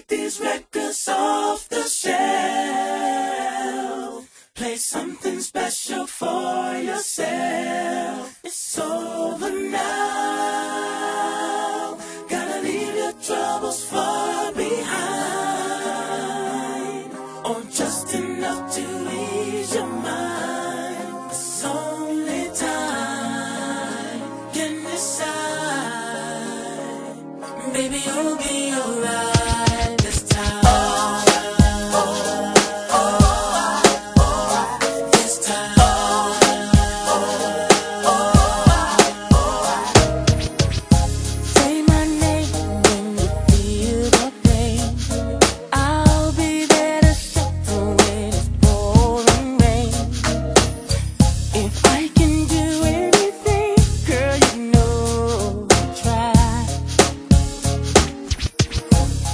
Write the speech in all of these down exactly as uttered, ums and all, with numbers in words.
Take these records off the shelf. Play something special for yourself. It's over now. Gotta leave your troubles far behind, or just enough to ease your mind. It's only time can decide. Baby, you'll be alright this time. This time. Say my name when you feel the pain. I'll be there to shelter when it's pouring rain. If I can do anything, girl, you know I'll try.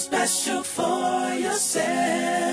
special for yourself.